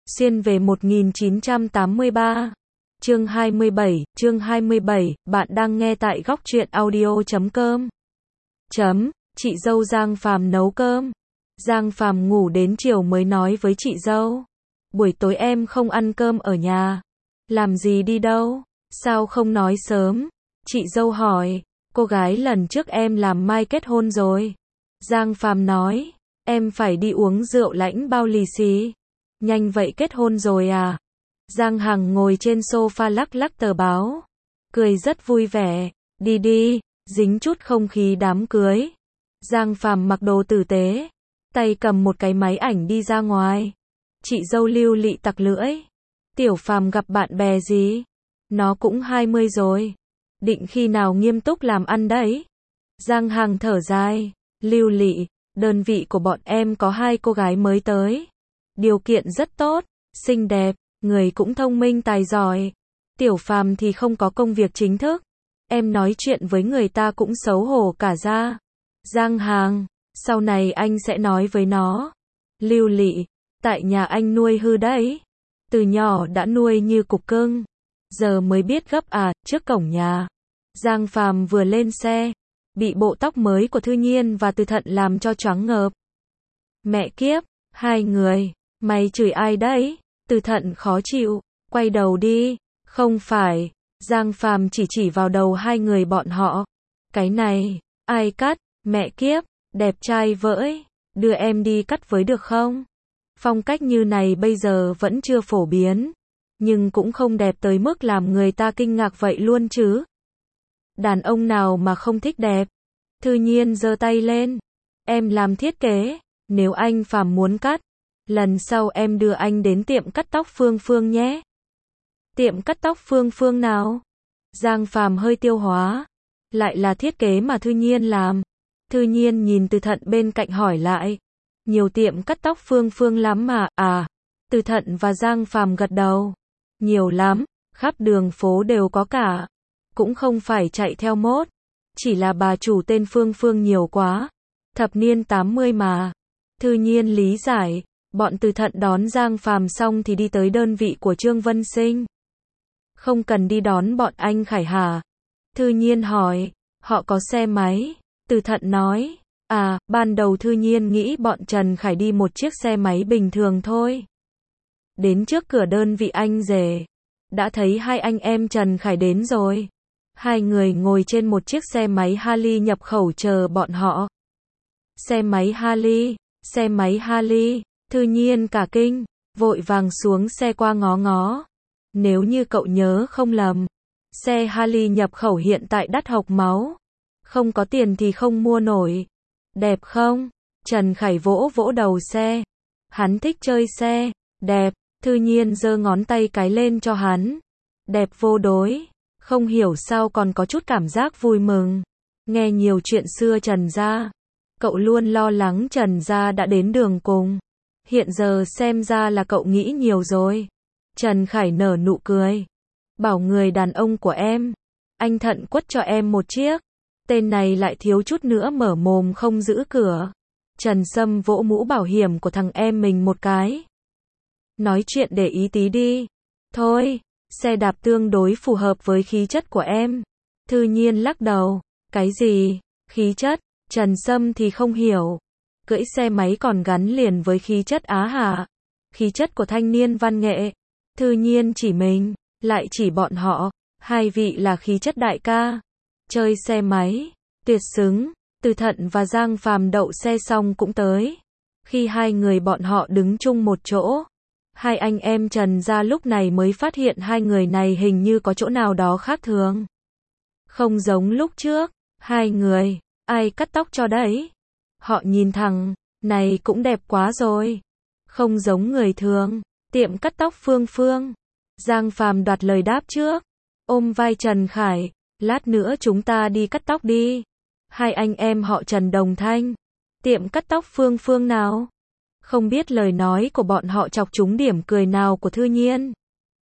Xuyên về 1983. Chương 27, bạn đang nghe tại góc truyện audio.com. Chị dâu Giang Phàm nấu cơm. Giang Phàm ngủ đến chiều mới nói với chị dâu. Buổi tối em không ăn cơm ở nhà. Làm gì đi đâu? Sao không nói sớm? Chị dâu hỏi. Cô gái lần trước em làm mai kết hôn rồi. Giang Phàm nói. Em phải đi uống rượu lãnh bao lì xì. Nhanh vậy kết hôn rồi à? Giang Hằng ngồi trên sofa lắc lắc tờ báo. Cười rất vui vẻ. Đi đi, dính chút không khí đám cưới. Giang Phàm mặc đồ tử tế. Tay cầm một cái máy ảnh đi ra ngoài. Chị dâu Lưu Lị tặc lưỡi. Tiểu Phàm gặp bạn bè gì? Nó cũng 20 rồi. Định khi nào nghiêm túc làm ăn đấy? Giang Hằng thở dài. Lưu Lị, đơn vị của bọn em có 2 cô gái mới tới. Điều kiện rất tốt, xinh đẹp, người cũng thông minh tài giỏi. Tiểu Phàm thì không có công việc chính thức. Em nói chuyện với người ta cũng xấu hổ cả ra. Giang Hằng, sau này anh sẽ nói với nó. Lưu Lị, tại nhà anh nuôi hư đấy. Từ nhỏ đã nuôi như cục cưng. Giờ mới biết gấp à, trước cổng nhà. Giang Phàm vừa lên xe, bị bộ tóc mới của Thư Nhiên và Từ Thận làm cho choáng ngợp. Mẹ kiếp, 2 người, mày chửi ai đấy? Từ Thận khó chịu, quay đầu đi. Không phải, Giang Phàm chỉ vào đầu 2 người bọn họ. Cái này, ai cắt? Mẹ kiếp, đẹp trai vỡi, đưa em đi cắt với được không? Phong cách như này bây giờ vẫn chưa phổ biến, nhưng cũng không đẹp tới mức làm người ta kinh ngạc vậy luôn chứ. Đàn ông nào mà không thích đẹp? Thư Nhiên giơ tay lên. Em làm thiết kế, nếu anh Phàm muốn cắt, lần sau em đưa anh đến tiệm cắt tóc Phương Phương nhé. Tiệm cắt tóc Phương Phương nào? Giang Phàm hơi tiêu hóa. Lại là thiết kế mà Thư Nhiên làm. Thư Nhiên nhìn Từ Thận bên cạnh hỏi lại. Nhiều tiệm cắt tóc Phương Phương lắm mà, à? Từ Thận và Giang Phàm gật đầu. Nhiều lắm, khắp đường phố đều có cả. Cũng không phải chạy theo mốt. Chỉ là bà chủ tên Phương Phương nhiều quá. Thập niên 80 mà. Thư Nhiên lý giải. Bọn Từ Thận đón Giang Phàm xong thì đi tới đơn vị của Trương Vân Sinh. Không cần đi đón bọn anh Khải hả? Thư Nhiên hỏi. Họ có xe máy. Từ Thận nói. À, ban đầu Thư Nhiên nghĩ bọn Trần Khải đi một chiếc xe máy bình thường thôi. Đến trước cửa đơn vị anh rể, đã thấy 2 anh em Trần Khải đến rồi. 2 người ngồi trên một chiếc xe máy Harley nhập khẩu chờ bọn họ. Xe máy Harley, xe máy Harley. Thư Nhiên cả kinh, vội vàng xuống xe qua ngó ngó. Nếu như cậu nhớ không lầm, xe Harley nhập khẩu hiện tại đắt hộc máu. Không có tiền thì không mua nổi. Đẹp không? Trần Khải vỗ vỗ đầu xe. Hắn thích chơi xe. Đẹp. Thư Nhiên giơ ngón tay cái lên cho hắn. Đẹp vô đối. Không hiểu sao còn có chút cảm giác vui mừng. Nghe nhiều chuyện xưa Trần gia, cậu luôn lo lắng Trần gia đã đến đường cùng. Hiện giờ xem ra là cậu nghĩ nhiều rồi. Trần Khải nở nụ cười. Bảo người đàn ông của em, anh Thận quất cho em một chiếc. Tên này lại thiếu chút nữa mở mồm không giữ cửa. Trần Sâm vỗ mũ bảo hiểm của thằng em mình một cái. Nói chuyện để ý tí đi. Thôi, xe đạp tương đối phù hợp với khí chất của em. Thư Nhiên lắc đầu. Cái gì? Khí chất? Trần Sâm thì không hiểu. Cưỡi xe máy còn gắn liền với khí chất á hả? Khí chất của thanh niên văn nghệ. Thư Nhiên chỉ mình, lại chỉ bọn họ. 2 vị là khí chất đại ca. Chơi xe máy, tuyệt xứng. Từ Thận và Giang Phàm đậu xe xong cũng tới. Khi 2 người bọn họ đứng chung một chỗ, 2 anh em Trần gia lúc này mới phát hiện 2 người này hình như có chỗ nào đó khác thường. Không giống lúc trước. 2 người, ai cắt tóc cho đấy? Họ nhìn thằng này cũng đẹp quá rồi. Không giống người thường. Tiệm cắt tóc Phương Phương. Giang Phàm đoạt lời đáp trước. Ôm vai Trần Khải. Lát nữa chúng ta đi cắt tóc đi. 2 anh em họ Trần đồng thanh. Tiệm cắt tóc Phương Phương nào? Không biết lời nói của bọn họ chọc trúng điểm cười nào của Thư Nhiên.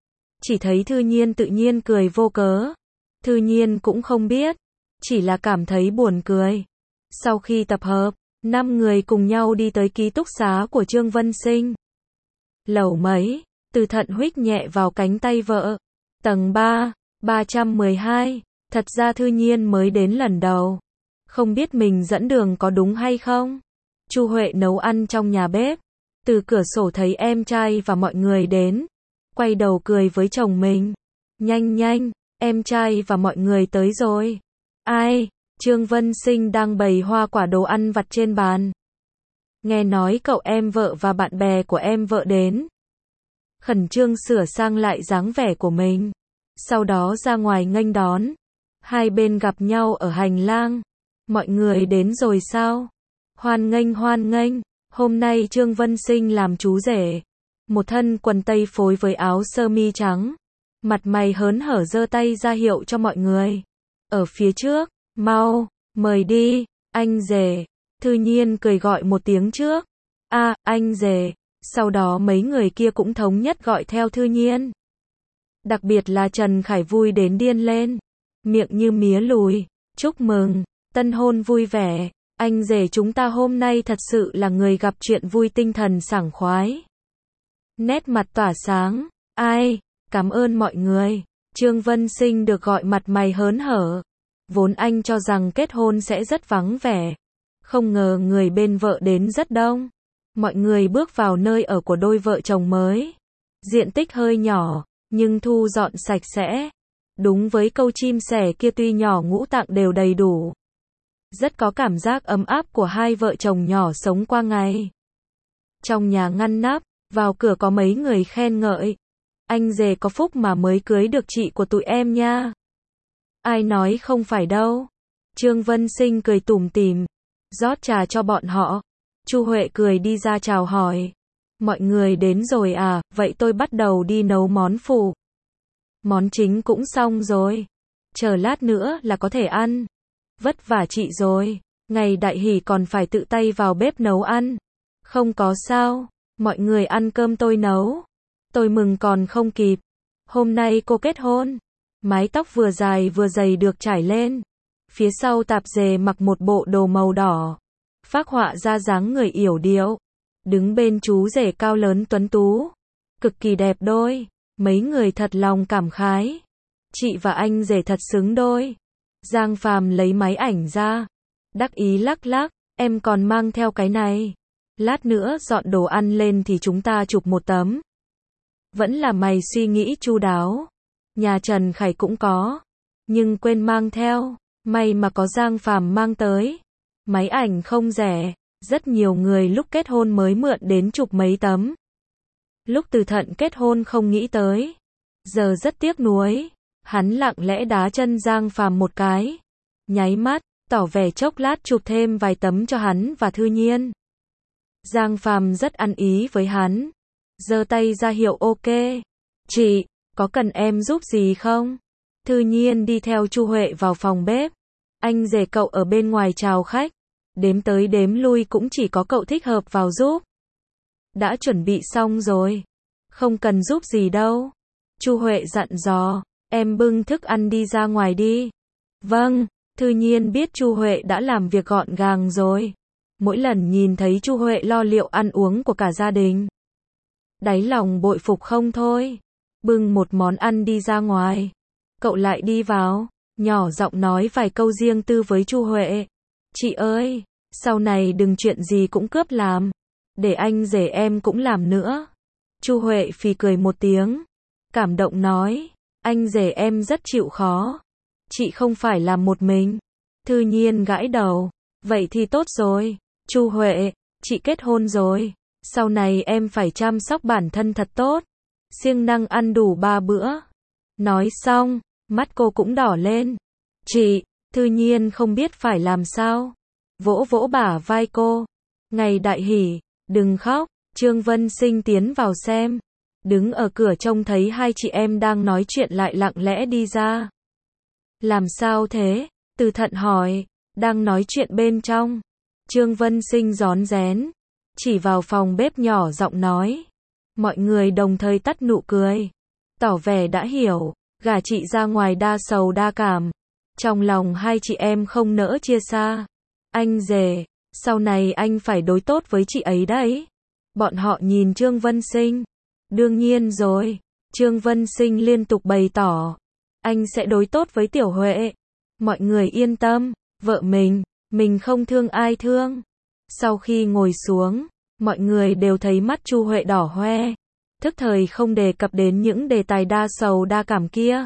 Chỉ thấy Thư Nhiên tự nhiên cười vô cớ. Thư Nhiên cũng không biết. Chỉ là cảm thấy buồn cười. Sau khi tập hợp, 5 người cùng nhau đi tới ký túc xá của Trương Vân Sinh. Lầu mấy, Từ Thận huých nhẹ vào cánh tay vợ. Tầng 3, 312. Thật ra Thư Nhiên mới đến lần đầu. Không biết mình dẫn đường có đúng hay không? Chu Huệ nấu ăn trong nhà bếp. Từ cửa sổ thấy em trai và mọi người đến. Quay đầu cười với chồng mình. Nhanh nhanh, em trai và mọi người tới rồi. Ai? Trương Vân Sinh đang bày hoa quả đồ ăn vặt trên bàn. Nghe nói cậu em vợ và bạn bè của em vợ đến. Khẩn trương sửa sang lại dáng vẻ của mình. Sau đó ra ngoài nghênh đón. Hai bên gặp nhau ở hành lang. Mọi người đến rồi sao? Hoan nghênh hoan nghênh. Hôm nay Trương Vân Sinh làm chú rể. Một thân quần tây phối với áo sơ mi trắng. Mặt mày hớn hở giơ tay ra hiệu cho mọi người. Ở phía trước, mau, mời đi, anh rể. Thư Nhiên cười gọi một tiếng trước. Anh rể. Sau đó mấy người kia cũng thống nhất gọi theo Thư Nhiên. Đặc biệt là Trần Khải vui đến điên lên. Miệng như mía lùi. Chúc mừng, tân hôn vui vẻ. Anh rể chúng ta hôm nay thật sự là người gặp chuyện vui, tinh thần sảng khoái. Nét mặt tỏa sáng. Ai? Cảm ơn mọi người. Trương Vân Sinh được gọi mặt mày hớn hở. Vốn anh cho rằng kết hôn sẽ rất vắng vẻ. Không ngờ người bên vợ đến rất đông. Mọi người bước vào nơi ở của đôi vợ chồng mới. Diện tích hơi nhỏ, nhưng thu dọn sạch sẽ. Đúng với câu chim sẻ kia, tuy nhỏ ngũ tạng đều đầy đủ. Rất có cảm giác ấm áp của hai vợ chồng nhỏ sống qua ngày. Trong nhà ngăn nắp, vào cửa có mấy người khen ngợi. Anh rể có phúc mà mới cưới được chị của tụi em nha. Ai nói không phải đâu. Trương Vân Sinh cười tủm tỉm, rót trà cho bọn họ. Chu Huệ cười đi ra chào hỏi. Mọi người đến rồi à, vậy tôi bắt đầu đi nấu món phụ. Món chính cũng xong rồi. Chờ lát nữa là có thể ăn. Vất vả chị rồi. Ngày đại hỷ còn phải tự tay vào bếp nấu ăn. Không có sao. Mọi người ăn cơm tôi nấu. Tôi mừng còn không kịp. Hôm nay cô kết hôn. Mái tóc vừa dài vừa dày được trải lên. Phía sau tạp dề mặc một bộ đồ màu đỏ. Phác họa ra dáng người yểu điệu. Đứng bên chú rể cao lớn tuấn tú. Cực kỳ đẹp đôi. Mấy người thật lòng cảm khái. Chị và anh rể thật xứng đôi. Giang Phàm lấy máy ảnh ra. Đắc ý lắc lắc. Em còn mang theo cái này. Lát nữa dọn đồ ăn lên thì chúng ta chụp một tấm. Vẫn là mày suy nghĩ chu đáo. Nhà Trần Khải cũng có. Nhưng quên mang theo. May mà có Giang Phàm mang tới. Máy ảnh không rẻ. Rất nhiều người lúc kết hôn mới mượn đến chụp mấy tấm. Lúc Từ Thận kết hôn không nghĩ tới. Giờ rất tiếc nuối. Hắn lặng lẽ đá chân Giang Phàm một cái. Nháy mắt, tỏ vẻ chốc lát chụp thêm vài tấm cho hắn và Thư Nhiên. Giang Phàm rất ăn ý với hắn. Giơ tay ra hiệu ok. Chị, có cần em giúp gì không? Thư Nhiên đi theo Chu Huệ vào phòng bếp. Anh rể cậu ở bên ngoài chào khách. Đếm tới đếm lui cũng chỉ có cậu thích hợp vào giúp. Đã chuẩn bị xong rồi. Không cần giúp gì đâu. Chu Huệ dặn dò. Em bưng thức ăn đi ra ngoài đi. Vâng, Thư Nhiên biết Chu Huệ đã làm việc gọn gàng rồi. Mỗi lần nhìn thấy Chu Huệ lo liệu ăn uống của cả gia đình. Đáy lòng bội phục không thôi. Bưng một món ăn đi ra ngoài. Cậu lại đi vào. Nhỏ giọng nói vài câu riêng tư với Chu Huệ. Chị ơi, sau này đừng chuyện gì cũng cướp làm. Để anh rể em cũng làm nữa. Chu Huệ phì cười một tiếng. Cảm động nói. Anh rể em rất chịu khó. Chị không phải làm một mình. Thư Nhiên gãi đầu. Vậy thì tốt rồi. Chu Huệ, chị kết hôn rồi. Sau này em phải chăm sóc bản thân thật tốt. Siêng năng ăn đủ 3 bữa. Nói xong, mắt cô cũng đỏ lên. Chị, Thư Nhiên không biết phải làm sao. Vỗ vỗ bả vai cô. Ngày đại hỷ, đừng khóc. Trương Vân Sinh tiến vào xem. Đứng ở cửa trông thấy hai chị em đang nói chuyện lại lặng lẽ đi ra. Làm sao thế? Từ Thận hỏi. Đang nói chuyện bên trong. Trương Vân Sinh rón rén. Chỉ vào phòng bếp nhỏ giọng nói. Mọi người đồng thời tắt nụ cười. Tỏ vẻ đã hiểu. Gả chị ra ngoài đa sầu đa cảm. Trong lòng hai chị em không nỡ chia xa. Anh rể, sau này anh phải đối tốt với chị ấy đấy. Bọn họ nhìn Trương Vân Sinh. Đương nhiên rồi. Trương Vân Sinh liên tục bày tỏ. Anh sẽ đối tốt với Tiểu Huệ. Mọi người yên tâm, vợ mình không thương ai thương. Sau khi ngồi xuống, mọi người đều thấy mắt Chu Huệ đỏ hoe. Thức thời không đề cập đến những đề tài đa sầu đa cảm kia.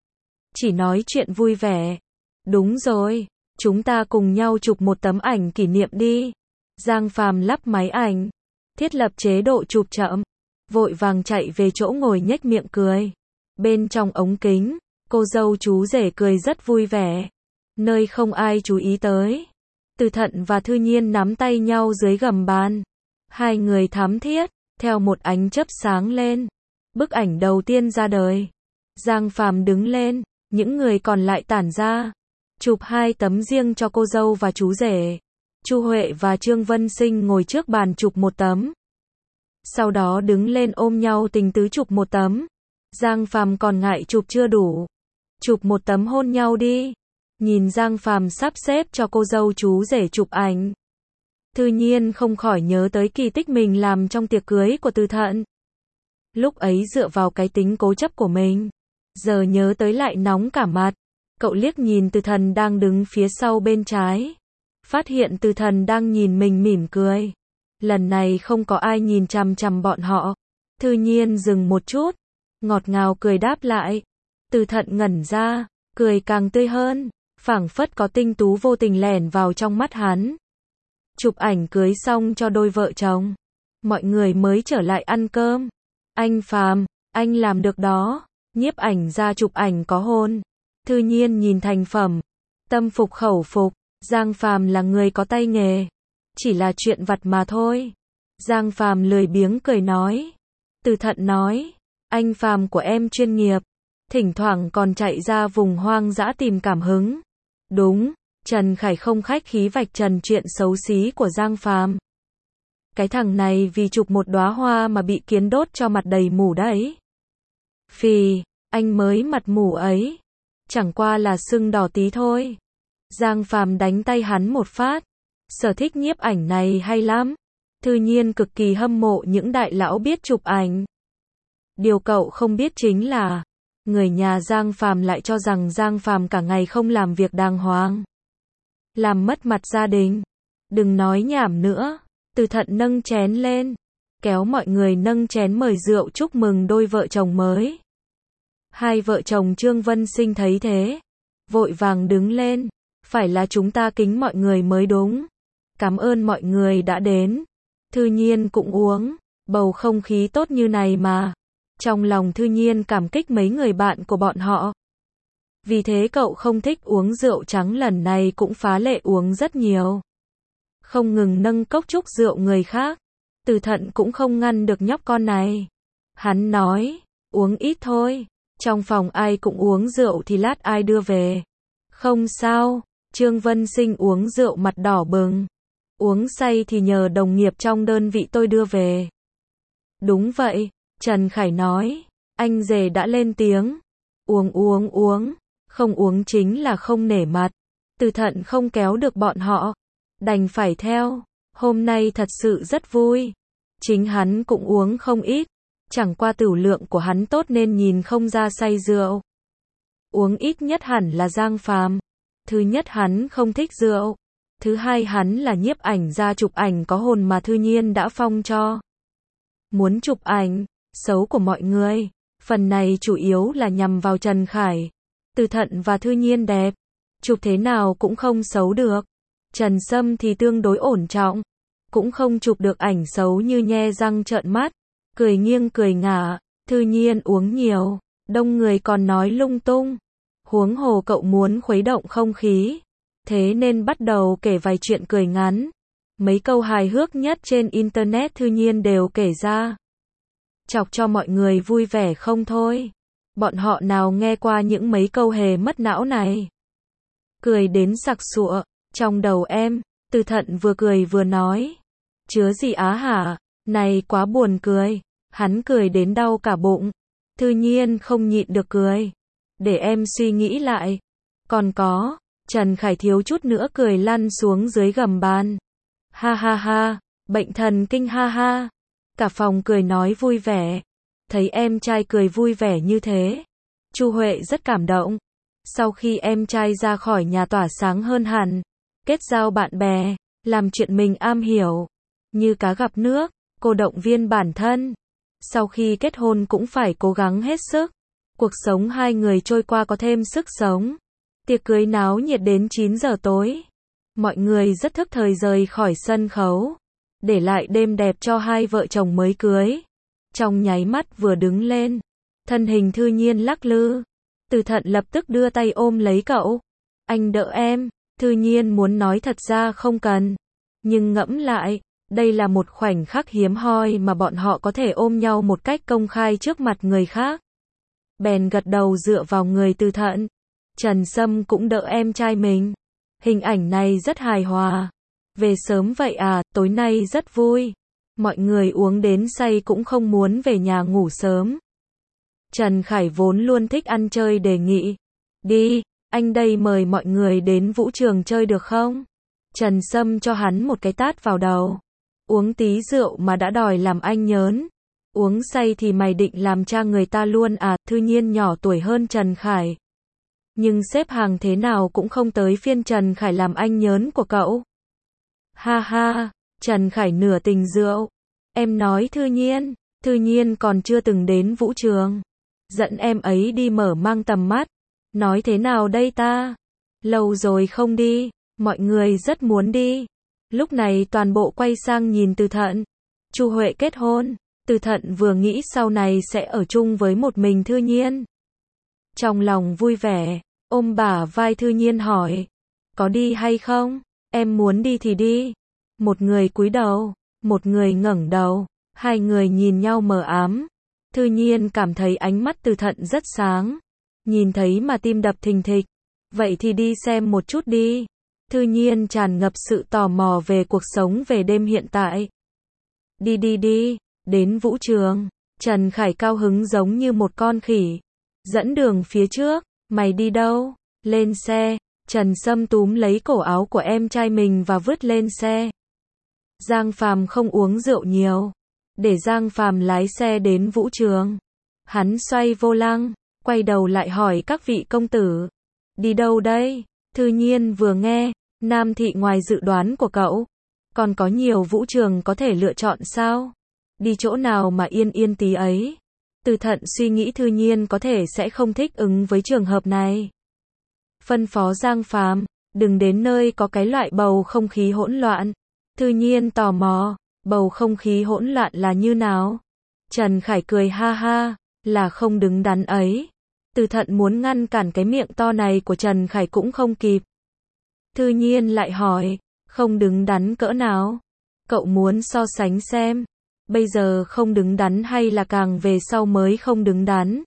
Chỉ nói chuyện vui vẻ. Đúng rồi, chúng ta cùng nhau chụp một tấm ảnh kỷ niệm đi. Giang Phàm lắp máy ảnh, thiết lập chế độ chụp chậm, vội vàng chạy về chỗ ngồi nhếch miệng cười. Bên trong ống kính, cô dâu chú rể cười rất vui vẻ. Nơi không ai chú ý tới. Từ Thận và Thư Nhiên nắm tay nhau dưới gầm bàn. Hai người thắm thiết, theo một ánh chớp sáng lên. Bức ảnh đầu tiên ra đời. Giang Phàm đứng lên, những người còn lại tản ra. Chụp hai tấm riêng cho cô dâu và chú rể. Chu Huệ và Trương Vân Sinh ngồi trước bàn chụp một tấm. Sau đó đứng lên ôm nhau tình tứ chụp một tấm. Giang Phàm còn ngại chụp chưa đủ. Chụp một tấm hôn nhau đi. Nhìn Giang Phàm sắp xếp cho cô dâu chú rể chụp ảnh. Thư Nhiên không khỏi nhớ tới kỳ tích mình làm trong tiệc cưới của Từ Thận. Lúc ấy dựa vào cái tính cố chấp của mình. Giờ nhớ tới lại nóng cả mặt. Cậu liếc nhìn Từ Thần đang đứng phía sau bên trái. Phát hiện Từ Thần đang nhìn mình mỉm cười. Lần này không có ai nhìn chằm chằm bọn họ. Thư Nhiên dừng một chút. Ngọt ngào cười đáp lại. Từ Thận ngẩn ra. Cười càng tươi hơn. Phảng phất có tinh tú vô tình lẻn vào trong mắt hắn. Chụp ảnh cưới xong cho đôi vợ chồng. Mọi người mới trở lại ăn cơm. Anh Phàm, anh làm được đó. Nhiếp ảnh ra chụp ảnh có hôn. Thư Nhiên nhìn thành phẩm. Tâm phục khẩu phục. Giang Phàm là người có tay nghề. Chỉ là chuyện vặt mà thôi. Giang Phàm lười biếng cười nói. Từ Thận nói. Anh Phàm của em chuyên nghiệp. Thỉnh thoảng còn chạy ra vùng hoang dã tìm cảm hứng. Đúng. Trần Khải không khách khí vạch trần chuyện xấu xí của Giang Phàm. Cái thằng này vì chụp một đóa hoa mà bị kiến đốt cho mặt đầy mủ đấy. Phì, anh mới mặt mủ ấy. Chẳng qua là sưng đỏ tí thôi. Giang Phàm đánh tay hắn một phát. Sở thích nhiếp ảnh này hay lắm. Thư Nhiên cực kỳ hâm mộ những đại lão biết chụp ảnh. Điều cậu không biết chính là người nhà Giang Phàm lại cho rằng Giang Phàm cả ngày không làm việc đàng hoàng. Làm mất mặt gia đình. Đừng nói nhảm nữa. Từ Thận nâng chén lên. Kéo mọi người nâng chén mời rượu chúc mừng đôi vợ chồng mới. Hai vợ chồng Trương Vân Sinh thấy thế. Vội vàng đứng lên. Phải là chúng ta kính mọi người mới đúng. Cảm ơn mọi người đã đến. Thư Nhiên cũng uống. Bầu không khí tốt như này mà. Trong lòng Thư Nhiên cảm kích mấy người bạn của bọn họ. Vì thế cậu không thích uống rượu trắng lần này cũng phá lệ uống rất nhiều. Không ngừng nâng cốc chúc rượu người khác. Từ Thận cũng không ngăn được nhóc con này. Hắn nói, uống ít thôi. Trong phòng ai cũng uống rượu thì lát ai đưa về. Không sao. Trương Vân Sinh uống rượu mặt đỏ bừng. Uống say thì nhờ đồng nghiệp trong đơn vị tôi đưa về. Đúng vậy. Trần Khải nói. Anh rể đã lên tiếng. Uống. Không uống chính là không nể mặt. Từ Thận không kéo được bọn họ. Đành phải theo. Hôm nay thật sự rất vui. Chính hắn cũng uống không ít. Chẳng qua tửu lượng của hắn tốt nên nhìn không ra say rượu. Uống ít nhất hẳn là Giang Phàm. Thứ nhất hắn không thích rượu. Thứ hai hắn là nhiếp ảnh ra chụp ảnh có hồn mà Thư Nhiên đã phong cho. Muốn chụp ảnh xấu của mọi người. Phần này chủ yếu là nhằm vào Trần Khải. Từ Thận và Thư Nhiên đẹp. Chụp thế nào cũng không xấu được. Trần Sâm thì tương đối ổn trọng. Cũng không chụp được ảnh xấu như nhe răng trợn mắt. Cười nghiêng cười ngả. Thư Nhiên uống nhiều. Đông người còn nói lung tung. Huống hồ cậu muốn khuấy động không khí. Thế nên bắt đầu kể vài chuyện cười ngắn. Mấy câu hài hước nhất trên internet Thư Nhiên đều kể ra. Chọc cho mọi người vui vẻ không thôi. Bọn họ nào nghe qua những mấy câu hề mất não này. Cười đến sặc sụa. Trong đầu em, Từ Thận vừa cười vừa nói. Chứa gì á hả? Này quá buồn cười. Hắn cười đến đau cả bụng. Thư Nhiên không nhịn được cười. Để em suy nghĩ lại. Còn có, Trần Khải thiếu chút nữa cười lăn xuống dưới gầm bàn. Ha ha ha, bệnh thần kinh ha ha. Cả phòng cười nói vui vẻ. Thấy em trai cười vui vẻ như thế, Chu Huệ rất cảm động. Sau khi em trai ra khỏi nhà tỏa sáng hơn hẳn, kết giao bạn bè, làm chuyện mình am hiểu, như cá gặp nước, cô động viên bản thân. Sau khi kết hôn cũng phải cố gắng hết sức. Cuộc sống hai người trôi qua có thêm sức sống. Tiệc cưới náo nhiệt đến 9 giờ tối. Mọi người rất thức thời rời khỏi sân khấu, để lại đêm đẹp cho hai vợ chồng mới cưới. Trong nháy mắt vừa đứng lên, thân hình Thư Nhiên lắc lư. Từ Thận lập tức đưa tay ôm lấy cậu. Anh đỡ em. Thư Nhiên muốn nói thật ra không cần, nhưng ngẫm lại, đây là một khoảnh khắc hiếm hoi mà bọn họ có thể ôm nhau một cách công khai trước mặt người khác. Bèn gật đầu dựa vào người Từ Thận. Trần Sâm cũng đỡ em trai mình. Hình ảnh này rất hài hòa. Về sớm vậy à, tối nay rất vui. Mọi người uống đến say cũng không muốn về nhà ngủ sớm. Trần Khải vốn luôn thích ăn chơi đề nghị. Đi, anh đây mời mọi người đến vũ trường chơi được không? Trần Sâm cho hắn một cái tát vào đầu. Uống tí rượu mà đã đòi làm anh nhớn. Uống say thì mày định làm cha người ta luôn à? Thư Nhiên nhỏ tuổi hơn Trần Khải, nhưng xếp hàng thế nào cũng không tới phiên Trần Khải làm anh nhớn của cậu. Ha ha, Trần Khải nửa tình rượu. Em nói Thư Nhiên còn chưa từng đến vũ trường. Dẫn em ấy đi mở mang tầm mắt. Nói thế nào đây ta? Lâu rồi không đi, mọi người rất muốn đi. Lúc này toàn bộ quay sang nhìn Từ Thận. Chu Huệ kết hôn, Từ Thận vừa nghĩ sau này sẽ ở chung với một mình Thư Nhiên. Trong lòng vui vẻ, ôm bả vai Thư Nhiên hỏi, có đi hay không? Em muốn đi thì đi. Một người cúi đầu, một người ngẩng đầu, hai người nhìn nhau mờ ám. Thư Nhiên cảm thấy ánh mắt Từ Thận rất sáng, nhìn thấy mà tim đập thình thịch. Vậy thì đi xem một chút đi. Thư Nhiên tràn ngập sự tò mò về cuộc sống về đêm hiện tại. Đi, đến vũ trường. Trần Khải cao hứng giống như một con khỉ. Dẫn đường phía trước. Mày đi đâu? Lên xe. Trần Sâm túm lấy cổ áo của em trai mình và vứt lên xe. Giang Phàm không uống rượu nhiều, để Giang Phàm lái xe đến vũ trường. Hắn xoay vô lăng, quay đầu lại hỏi các vị công tử, đi đâu đây? Thư Nhiên vừa nghe, Nam thị ngoài dự đoán của cậu, còn có nhiều vũ trường có thể lựa chọn sao? Đi chỗ nào mà yên yên tí ấy? Từ Thận suy nghĩ Thư Nhiên có thể sẽ không thích ứng với trường hợp này. Phân phó Giang Phàm, đừng đến nơi có cái loại bầu không khí hỗn loạn. Thư Nhiên tò mò, bầu không khí hỗn loạn là như nào? Trần Khải cười ha ha, là không đứng đắn ấy. Từ Thận muốn ngăn cản cái miệng to này của Trần Khải cũng không kịp. Thư Nhiên lại hỏi, không đứng đắn cỡ nào? Cậu muốn so sánh xem, bây giờ không đứng đắn hay là càng về sau mới không đứng đắn?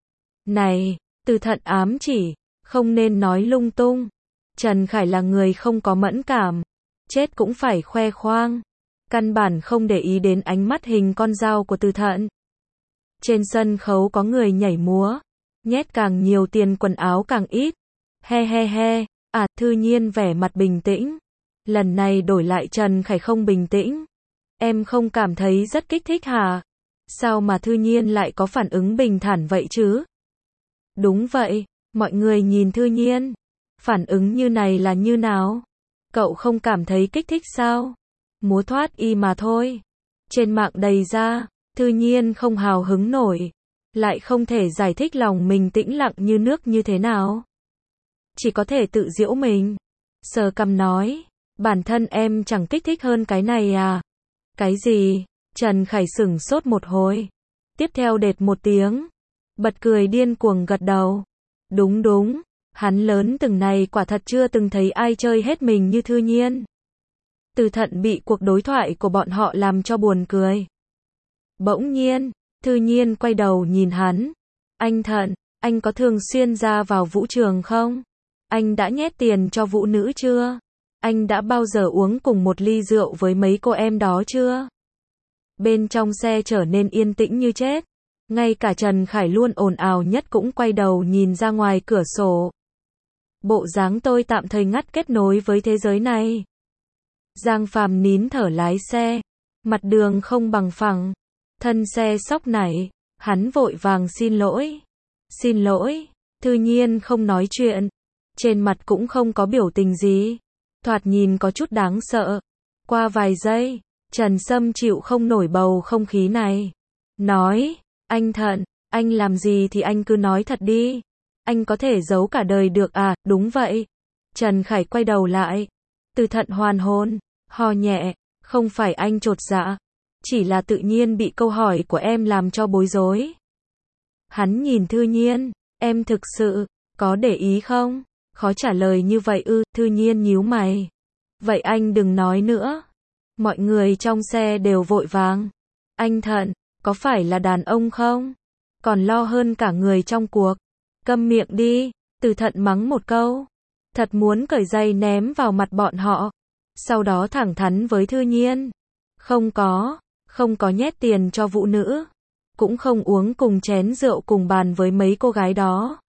Này, Từ Thận ám chỉ, không nên nói lung tung. Trần Khải là người không có mẫn cảm, chết cũng phải khoe khoang. Căn bản không để ý đến ánh mắt hình con dao của Từ Thận. Trên sân khấu có người nhảy múa, nhét càng nhiều tiền quần áo càng ít. He he he, à, Thư Nhiên vẻ mặt bình tĩnh. Lần này đổi lại Trần Khải không bình tĩnh. Em không cảm thấy rất kích thích hả? Sao mà Thư Nhiên lại có phản ứng bình thản vậy chứ? Đúng vậy, mọi người nhìn Thư Nhiên. Phản ứng như này là như nào? Cậu không cảm thấy kích thích sao? Múa thoát y mà thôi. Trên mạng đầy ra, Thư Nhiên không hào hứng nổi. Lại không thể giải thích lòng mình tĩnh lặng như nước như thế nào. Chỉ có thể tự giễu mình. Sờ cằm nói, bản thân em chẳng kích thích hơn cái này à? Cái gì? Trần Khải sửng sốt một hồi. Tiếp theo đệt một tiếng. Bật cười điên cuồng gật đầu. Đúng. Hắn lớn từng này quả thật chưa từng thấy ai chơi hết mình như Thư Nhiên. Từ Thận bị cuộc đối thoại của bọn họ làm cho buồn cười. Bỗng nhiên, Thư Nhiên quay đầu nhìn hắn. Anh Thận, anh có thường xuyên ra vào vũ trường không? Anh đã nhét tiền cho vũ nữ chưa? Anh đã bao giờ uống cùng một ly rượu với mấy cô em đó chưa? Bên trong xe trở nên yên tĩnh như chết. Ngay cả Trần Khải luôn ồn ào nhất cũng quay đầu nhìn ra ngoài cửa sổ. Bộ dáng tôi tạm thời ngắt kết nối với thế giới này. Giang Phàm nín thở lái xe. Mặt đường không bằng phẳng. Thân xe sóc nảy. Hắn vội vàng xin lỗi. Xin lỗi. Thư Nhiên không nói chuyện. Trên mặt cũng không có biểu tình gì. Thoạt nhìn có chút đáng sợ. Qua vài giây, Trần Sâm chịu không nổi bầu không khí này. Nói, anh Thận, anh làm gì thì anh cứ nói thật đi. Anh có thể giấu cả đời được à, đúng vậy. Trần Khải quay đầu lại. Từ Thận hoàn hồn, ho nhẹ, không phải anh chột dạ. Chỉ là tự nhiên bị câu hỏi của em làm cho bối rối. Hắn nhìn Thư Nhiên, em thực sự, có để ý không? Khó trả lời như vậy ư, Thư Nhiên nhíu mày. Vậy anh đừng nói nữa. Mọi người trong xe đều vội vàng. Anh Thận, có phải là đàn ông không? Còn lo hơn cả người trong cuộc. Câm miệng đi, Từ Thận mắng một câu. Thật muốn cởi giày ném vào mặt bọn họ. Sau đó thẳng thắn với Thư Nhiên. Không có nhét tiền cho vũ nữ. Cũng không uống cùng chén rượu cùng bàn với mấy cô gái đó.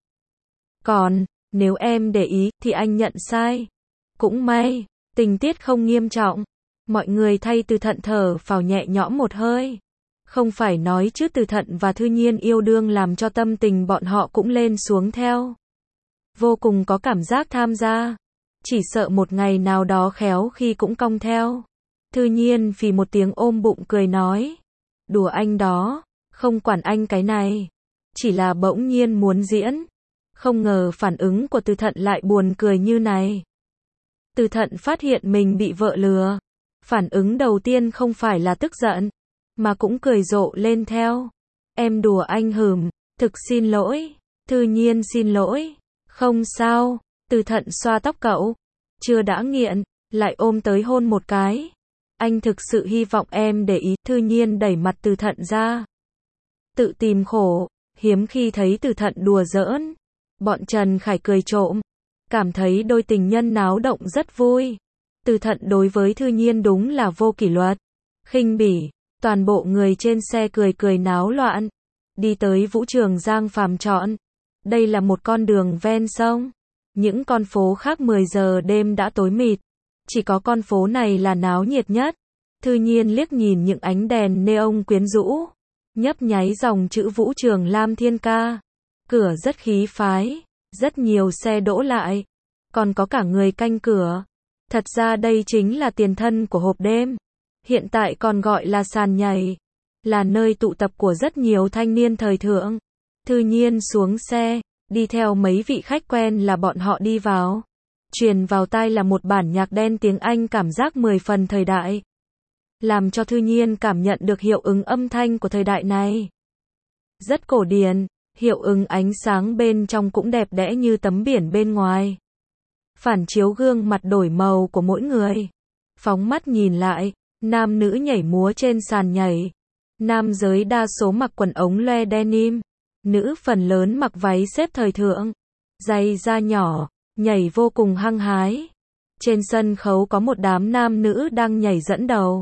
Còn, nếu em để ý, thì anh nhận sai. Cũng may, tình tiết không nghiêm trọng. Mọi người thay Từ Thận thở phào nhẹ nhõm một hơi. Không phải nói chứ Từ Thận và Thư Nhiên yêu đương làm cho tâm tình bọn họ cũng lên xuống theo. Vô cùng có cảm giác tham gia. Chỉ sợ một ngày nào đó khéo khi cũng cong theo. Thư Nhiên phì một tiếng ôm bụng cười nói. Đùa anh đó, không quản anh cái này. Chỉ là bỗng nhiên muốn diễn. Không ngờ phản ứng của Từ Thận lại buồn cười như này. Từ Thận phát hiện mình bị vợ lừa. Phản ứng đầu tiên không phải là tức giận, mà cũng cười rộ lên theo. Em đùa anh hừm, thực xin lỗi. Thư Nhiên xin lỗi. Không sao. Từ Thận xoa tóc cậu. Chưa đã nghiện, lại ôm tới hôn một cái. Anh thực sự hy vọng em để ý. Thư Nhiên đẩy mặt Từ Thận ra. Tự tìm khổ, hiếm khi thấy Từ Thận đùa giỡn. Bọn Trần Khải cười trộm, cảm thấy đôi tình nhân náo động rất vui. Từ Thận đối với Thư Nhiên đúng là vô kỷ luật, khinh bỉ. Toàn bộ người trên xe cười cười náo loạn. Đi tới vũ trường Giang Phàm chọn. Đây là một con đường ven sông. Những con phố khác 10 giờ đêm đã tối mịt. Chỉ có con phố này là náo nhiệt nhất. Thư Nhiên liếc nhìn những ánh đèn neon quyến rũ. Nhấp nháy dòng chữ vũ trường Lam Thiên Ca. Cửa rất khí phái. Rất nhiều xe đỗ lại. Còn có cả người canh cửa. Thật ra đây chính là tiền thân của hộp đêm. Hiện tại còn gọi là sàn nhảy. Là nơi tụ tập của rất nhiều thanh niên thời thượng. Thư Nhiên xuống xe, đi theo mấy vị khách quen là bọn họ đi vào. Truyền vào tai là một bản nhạc đen tiếng Anh cảm giác 10 phần thời đại. Làm cho Thư Nhiên cảm nhận được hiệu ứng âm thanh của thời đại này. Rất cổ điển, hiệu ứng ánh sáng bên trong cũng đẹp đẽ như tấm biển bên ngoài. Phản chiếu gương mặt đổi màu của mỗi người. Phóng mắt nhìn lại, nam nữ nhảy múa trên sàn nhảy. Nam giới đa số mặc quần ống loe denim. Nữ phần lớn mặc váy xếp thời thượng. Giày da nhỏ, nhảy vô cùng hăng hái. Trên sân khấu có một đám nam nữ đang nhảy dẫn đầu.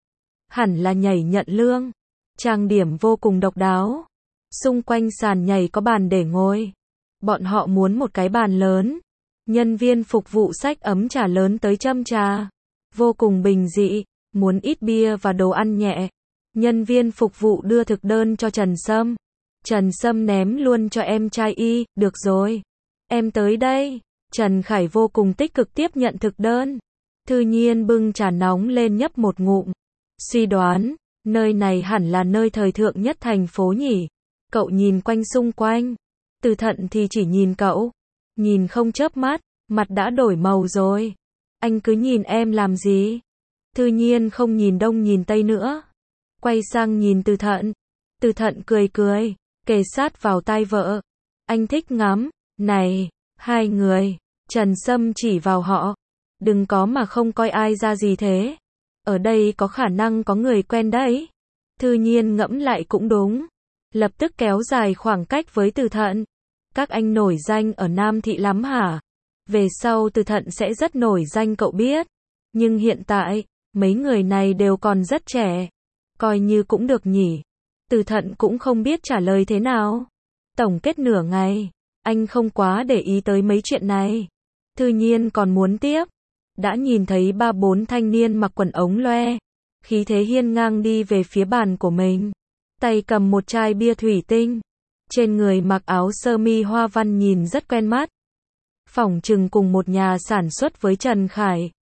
Hẳn là nhảy nhận lương. Trang điểm vô cùng độc đáo. Xung quanh sàn nhảy có bàn để ngồi. Bọn họ muốn một cái bàn lớn. Nhân viên phục vụ xách ấm trà lớn tới châm trà. Vô cùng bình dị, muốn ít bia và đồ ăn nhẹ. Nhân viên phục vụ đưa thực đơn cho Trần Sâm. Trần Sâm ném luôn cho em trai y, được rồi. Em tới đây. Trần Khải vô cùng tích cực tiếp nhận thực đơn. Thư Nhiên bưng trà nóng lên nhấp một ngụm. Suy đoán, nơi này hẳn là nơi thời thượng nhất thành phố nhỉ. Cậu nhìn quanh xung quanh. Từ Thận thì chỉ nhìn cậu. Nhìn không chớp mắt, mặt đã đổi màu rồi. Anh cứ nhìn em làm gì? Thư Nhiên không nhìn đông nhìn tây nữa. Quay sang nhìn Từ Thận. Từ Thận cười cười, kề sát vào tai vợ. Anh thích ngắm. Này, hai người. Trần Sâm chỉ vào họ. Đừng có mà không coi ai ra gì thế. Ở đây có khả năng có người quen đấy. Thư Nhiên ngẫm lại cũng đúng. Lập tức kéo dài khoảng cách với Từ Thận. Các anh nổi danh ở Nam Thị lắm hả? Về sau Từ Thận sẽ rất nổi danh cậu biết. Nhưng hiện tại, mấy người này đều còn rất trẻ. Coi như cũng được nhỉ. Từ Thận cũng không biết trả lời thế nào. Tổng kết nửa ngày, anh không quá để ý tới mấy chuyện này. Thư Nhiên còn muốn tiếp. Đã nhìn thấy 3-4 thanh niên mặc quần ống loe. Khí thế hiên ngang đi về phía bàn của mình. tay cầm một chai bia thủy tinh. Trên người mặc áo sơ mi hoa văn nhìn rất quen mắt. Phỏng chừng cùng một nhà sản xuất với Trần Khải.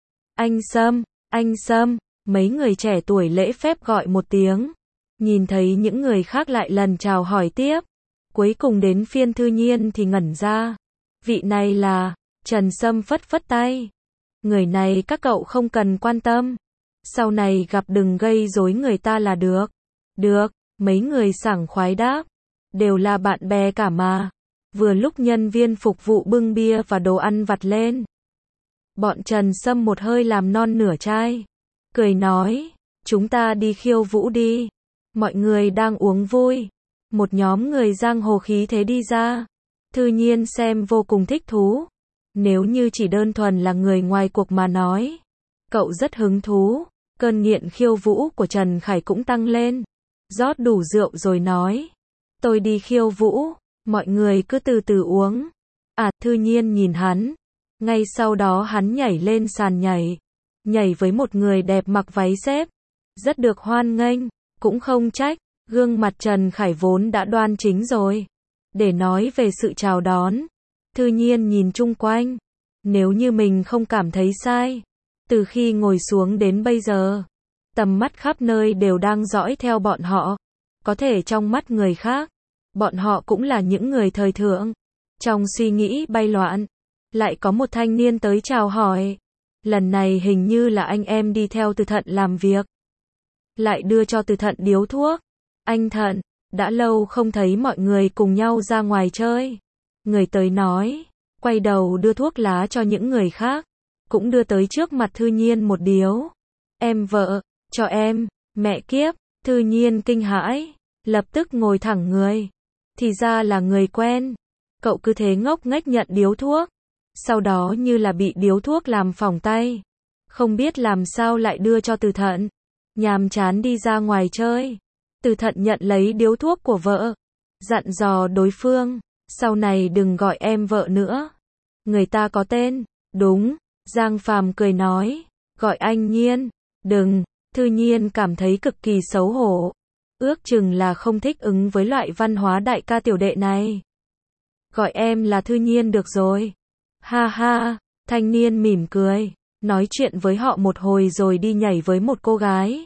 Anh Sâm, mấy người trẻ tuổi lễ phép gọi một tiếng. Nhìn thấy những người khác lại lần chào hỏi tiếp. Cuối cùng đến phiên Thư Nhiên thì ngẩn ra. Vị này là, Trần Sâm phất phất tay. Người này các cậu không cần quan tâm. Sau này gặp đừng gây rối người ta là được. Được, mấy người sảng khoái đáp. Đều là bạn bè cả mà. Vừa lúc nhân viên phục vụ bưng bia và đồ ăn vặt lên. Bọn Trần Sâm một hơi làm non nửa chai. Cười nói, chúng ta đi khiêu vũ đi. Mọi người đang uống vui. Một nhóm người giang hồ khí thế đi ra. Thư Nhiên xem vô cùng thích thú. Nếu như chỉ đơn thuần là người ngoài cuộc mà nói. Cậu rất hứng thú. Cơn nghiện khiêu vũ của Trần Khải cũng tăng lên. Rót đủ rượu rồi nói. Tôi đi khiêu vũ. Mọi người cứ từ từ uống. Thư Nhiên nhìn hắn. Ngay sau đó hắn nhảy lên sàn nhảy. Nhảy với một người đẹp mặc váy xếp. Rất được hoan nghênh. Cũng không trách. Gương mặt Trần Khải vốn đã đoan chính rồi. Để nói về sự chào đón. Thư Nhiên nhìn chung quanh. Nếu như mình không cảm thấy sai. Từ khi ngồi xuống đến bây giờ. Tầm mắt khắp nơi đều đang dõi theo bọn họ. Có thể trong mắt người khác. Bọn họ cũng là những người thời thượng. Trong suy nghĩ bay loạn. Lại có một thanh niên tới chào hỏi. Lần này hình như là anh em đi theo Từ Thận làm việc. Lại đưa cho Từ Thận điếu thuốc. Anh Thận, đã lâu không thấy mọi người cùng nhau ra ngoài chơi. Người tới nói. Quay đầu đưa thuốc lá cho những người khác. Cũng đưa tới trước mặt Thư Nhiên một điếu. Em vợ, cho em, mẹ kiếp. Thư Nhiên kinh hãi. Lập tức ngồi thẳng người. Thì ra là người quen. Cậu cứ thế ngốc nghếch nhận điếu thuốc. Sau đó như là bị điếu thuốc làm phỏng tay. Không biết làm sao lại đưa cho Từ Thận. Nhàm chán đi ra ngoài chơi. Từ Thận nhận lấy điếu thuốc của vợ. Dặn dò đối phương. Sau này đừng gọi em vợ nữa. Người ta có tên. Đúng. Giang Phàm cười nói. Gọi anh Nhiên. Đừng. Thư Nhiên cảm thấy cực kỳ xấu hổ. Ước chừng là không thích ứng với loại văn hóa đại ca tiểu đệ này. Gọi em là Thư Nhiên được rồi. Ha ha. Thanh niên mỉm cười. Nói chuyện với họ một hồi rồi đi nhảy với một cô gái.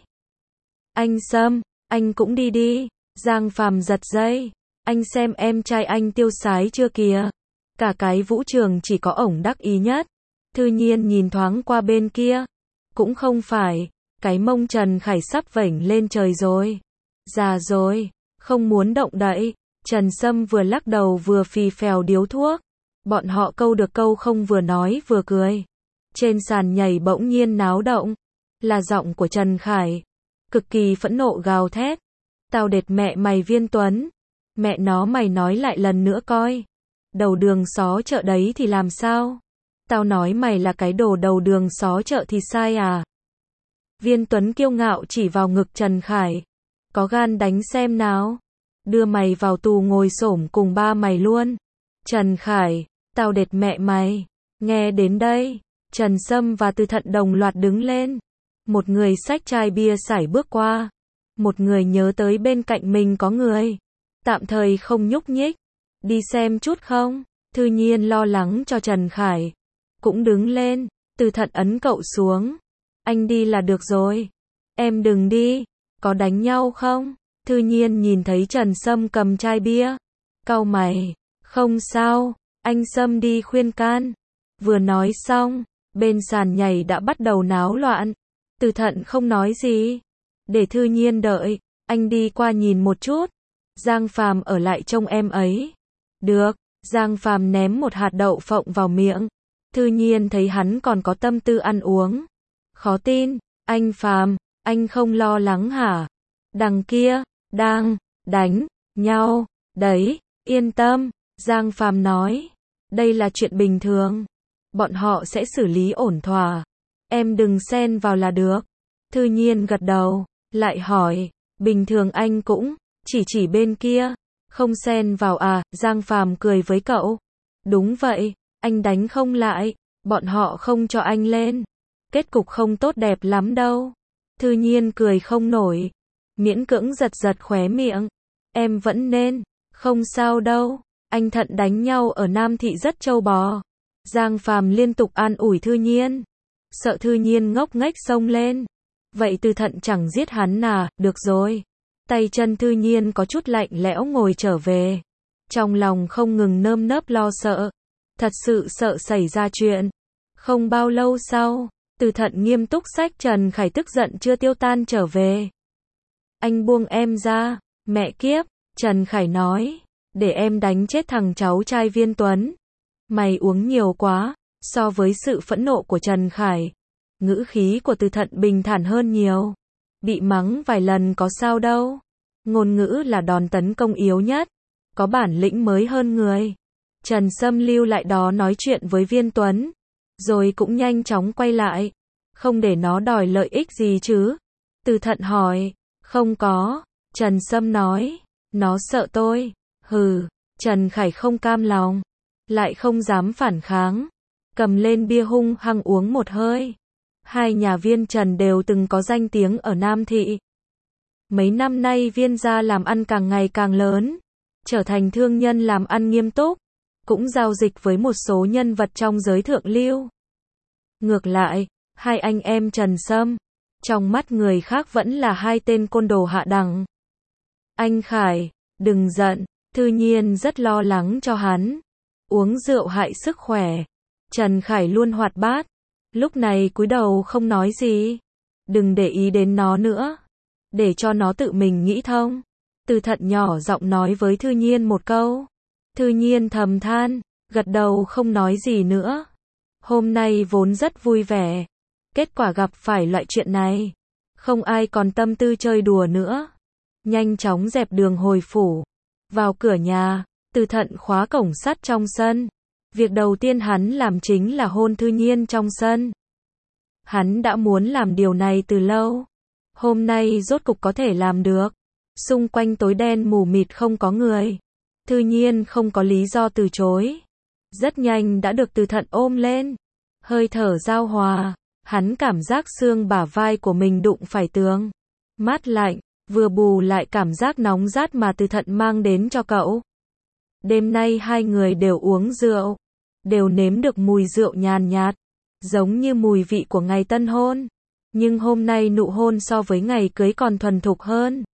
Anh Sâm, anh cũng đi đi. Giang Phàm giật dây. Anh xem em trai anh tiêu sái chưa kìa. Cả cái vũ trường chỉ có ổng đắc ý nhất. Thư Nhiên nhìn thoáng qua bên kia. Cũng không phải. Cái mông Trần Khải sắp vểnh lên trời rồi. Già rồi. Không muốn động đậy. Trần Sâm vừa lắc đầu vừa phì phèo điếu thuốc. Bọn họ câu được câu không vừa nói vừa cười. Trên sàn nhảy bỗng nhiên náo động. Là giọng của Trần Khải. Cực kỳ phẫn nộ gào thét. Tao đệt mẹ mày Viên Tuấn. Mẹ nó mày nói lại lần nữa coi. Đầu đường xó chợ đấy thì làm sao? Tao nói mày là cái đồ đầu đường xó chợ thì sai à? Viên Tuấn kiêu ngạo chỉ vào ngực Trần Khải. Có gan đánh xem nào. Đưa mày vào tù ngồi xổm cùng ba mày luôn. Trần Khải, tao đệt mẹ mày. Nghe đến đây, Trần Sâm và Từ Thận đồng loạt đứng lên. Một người xách chai bia sải bước qua. Một người nhớ tới bên cạnh mình có người. Tạm thời không nhúc nhích. Đi xem chút không? Thư Nhiên lo lắng cho Trần Khải. Cũng đứng lên. Từ Thận ấn cậu xuống. Anh đi là được rồi. Em đừng đi. Có đánh nhau không? Thư Nhiên nhìn thấy Trần Sâm cầm chai bia. Cau mày. Không sao. Anh Sâm đi khuyên can. Vừa nói xong. Bên sàn nhảy đã bắt đầu náo loạn. Từ Thận không nói gì. Để Thư Nhiên đợi. Anh đi qua nhìn một chút. Giang Phàm ở lại trông em ấy. Được. Giang Phàm ném một hạt đậu phộng vào miệng. Thư Nhiên thấy hắn còn có tâm tư ăn uống. Khó tin. Anh Phàm, anh không lo lắng hả? Đằng kia, đang đánh nhau. Đấy, yên tâm. Giang Phàm nói. Đây là chuyện bình thường. Bọn họ sẽ xử lý ổn thỏa. Em đừng xen vào là được. Thư Nhiên gật đầu. Lại hỏi. Bình thường anh cũng chỉ bên kia. Không xen vào à? Giang Phàm cười với cậu. Đúng vậy. Anh đánh không lại. Bọn họ không cho anh lên. Kết cục không tốt đẹp lắm đâu. Thư Nhiên cười không nổi. miễn cưỡng giật giật khóe miệng. Em vẫn nên, không sao đâu, anh Thận đánh nhau ở Nam Thị rất trâu bò. Giang Phàm liên tục an ủi Thư Nhiên. Sợ Thư Nhiên ngốc nghếch xông lên. Vậy Từ Thận chẳng giết hắn à, được rồi. Tay chân Thư Nhiên có chút lạnh lẽo ngồi trở về. Trong lòng không ngừng nơm nớp lo sợ. Thật sự sợ xảy ra chuyện. Không bao lâu sau, Từ Thận nghiêm túc xách Trần Khải tức giận chưa tiêu tan trở về. Anh buông em ra, mẹ kiếp, Trần Khải nói. Để em đánh chết thằng cháu trai Viên Tuấn. Mày uống nhiều quá, so với sự phẫn nộ của Trần Khải. Ngữ khí của Từ Thận bình thản hơn nhiều. Bị mắng vài lần có sao đâu. Ngôn ngữ là đòn tấn công yếu nhất. Có bản lĩnh mới hơn người. Trần Sâm lưu lại đó nói chuyện với Viên Tuấn. Rồi cũng nhanh chóng quay lại. Không để nó đòi lợi ích gì chứ? Từ Thận hỏi. Không có. Trần Sâm nói. Nó sợ tôi. Hừ. Trần Khải không cam lòng. Lại không dám phản kháng. Cầm lên bia hung hăng uống một hơi. Hai nhà Viên Trần đều từng có danh tiếng ở Nam Thị. Mấy năm nay Viên gia làm ăn càng ngày càng lớn. Trở thành thương nhân làm ăn nghiêm túc. Cũng giao dịch với một số nhân vật trong giới thượng lưu. Ngược lại, hai anh em Trần Sâm, trong mắt người khác vẫn là hai tên côn đồ hạ đẳng. Anh Khải, đừng giận, Thư Nhiên rất lo lắng cho hắn. Uống rượu hại sức khỏe. Trần Khải luôn hoạt bát. Lúc này cúi đầu không nói gì. Đừng để ý đến nó nữa. Để cho nó tự mình nghĩ thông. Từ Thận nhỏ giọng nói với Thư Nhiên một câu. Thư Nhiên thầm than, gật đầu không nói gì nữa. Hôm nay vốn rất vui vẻ. Kết quả gặp phải loại chuyện này. Không ai còn tâm tư chơi đùa nữa. Nhanh chóng dẹp đường hồi phủ. Vào cửa nhà, Từ Thận khóa cổng sắt trong sân. Việc đầu tiên hắn làm chính là hôn Thư Nhiên trong sân. Hắn đã muốn làm điều này từ lâu. Hôm nay rốt cục có thể làm được. Xung quanh tối đen mù mịt không có người. Thư Nhiên không có lý do từ chối. Rất nhanh đã được Từ Thận ôm lên. Hơi thở giao hòa. Hắn cảm giác xương bả vai của mình đụng phải tường. Mát lạnh, vừa bù lại cảm giác nóng rát mà Từ Thận mang đến cho cậu. Đêm nay hai người đều uống rượu. Đều nếm được mùi rượu nhàn nhạt. Giống như mùi vị của ngày tân hôn. Nhưng hôm nay nụ hôn so với ngày cưới còn thuần thục hơn.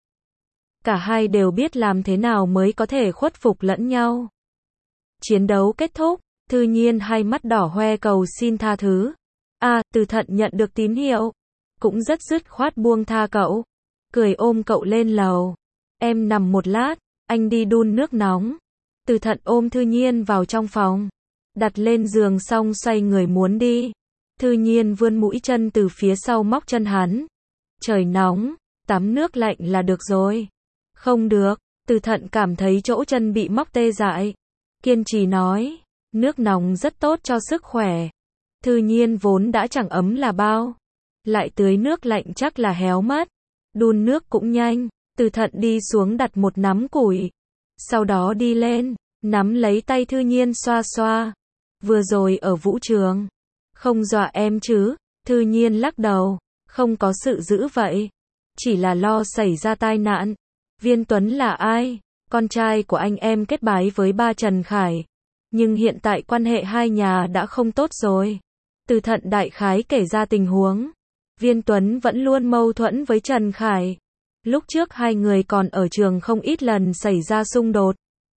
Cả hai đều biết làm thế nào mới có thể khuất phục lẫn nhau. Chiến đấu kết thúc, Thư Nhiên hai mắt đỏ hoe cầu xin tha thứ. Từ Thận nhận được tín hiệu. Cũng rất dứt khoát buông tha cậu. Cười ôm cậu lên lầu. Em nằm một lát, anh đi đun nước nóng. Từ Thận ôm Thư Nhiên vào trong phòng. Đặt lên giường xong xoay người muốn đi. Thư Nhiên vươn mũi chân từ phía sau móc chân hắn. Trời nóng, tắm nước lạnh là được rồi. Không được, Từ Thận cảm thấy chỗ chân bị móc tê dại. Kiên trì nói, nước nóng rất tốt cho sức khỏe. Thư Nhiên vốn đã chẳng ấm là bao. Lại tưới nước lạnh chắc là héo mất. Đun nước cũng nhanh, Từ Thận đi xuống đặt một nắm củi. Sau đó đi lên, nắm lấy tay Thư Nhiên xoa xoa. Vừa rồi ở vũ trường. Không dọa em chứ? Thư Nhiên lắc đầu. Không có sự dữ vậy. Chỉ là lo xảy ra tai nạn. Viên Tuấn là ai? Con trai của anh em kết bái với ba Trần Khải. Nhưng hiện tại quan hệ hai nhà đã không tốt rồi. Từ Thận đại khái kể ra tình huống. Viên Tuấn vẫn luôn mâu thuẫn với Trần Khải. Lúc trước hai người còn ở trường không ít lần xảy ra xung đột.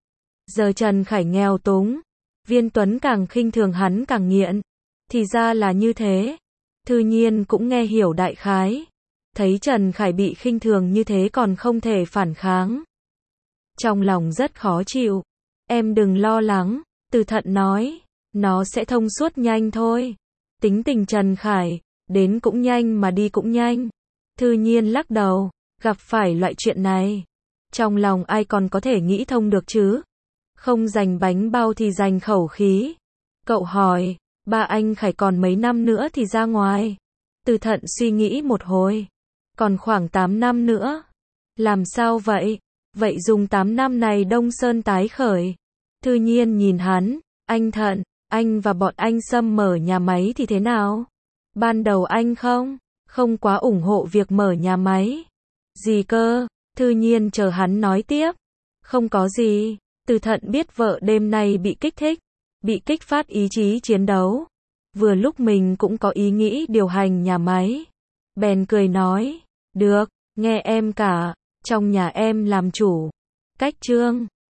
Giờ Trần Khải nghèo túng. Viên Tuấn càng khinh thường hắn càng nghiện. Thì ra là như thế. Thư Nhiên cũng nghe hiểu đại khái. Thấy Trần Khải bị khinh thường như thế còn không thể phản kháng. Trong lòng rất khó chịu. Em đừng lo lắng, Từ Thận nói. Nó sẽ thông suốt nhanh thôi. Tính tình Trần Khải, đến cũng nhanh mà đi cũng nhanh. Thư Nhiên lắc đầu, gặp phải loại chuyện này. Trong lòng ai còn có thể nghĩ thông được chứ? Không giành bánh bao thì giành khẩu khí. Cậu hỏi, ba anh Khải còn mấy năm nữa thì ra ngoài. Từ Thận suy nghĩ một hồi. Còn khoảng 8 năm nữa. Làm sao vậy? Vậy dùng 8 năm này Đông Sơn tái khởi. Thư Nhiên nhìn hắn, anh Thận, anh và bọn anh Sâm mở nhà máy thì thế nào? Ban đầu anh không quá ủng hộ việc mở nhà máy. Gì cơ? Thư Nhiên chờ hắn nói tiếp. Không có gì. Từ Thận biết vợ đêm nay bị kích thích, bị kích phát ý chí chiến đấu. Vừa lúc mình cũng có ý nghĩ điều hành nhà máy. Bèn cười nói, được, nghe em cả, trong nhà em làm chủ. Cách Trương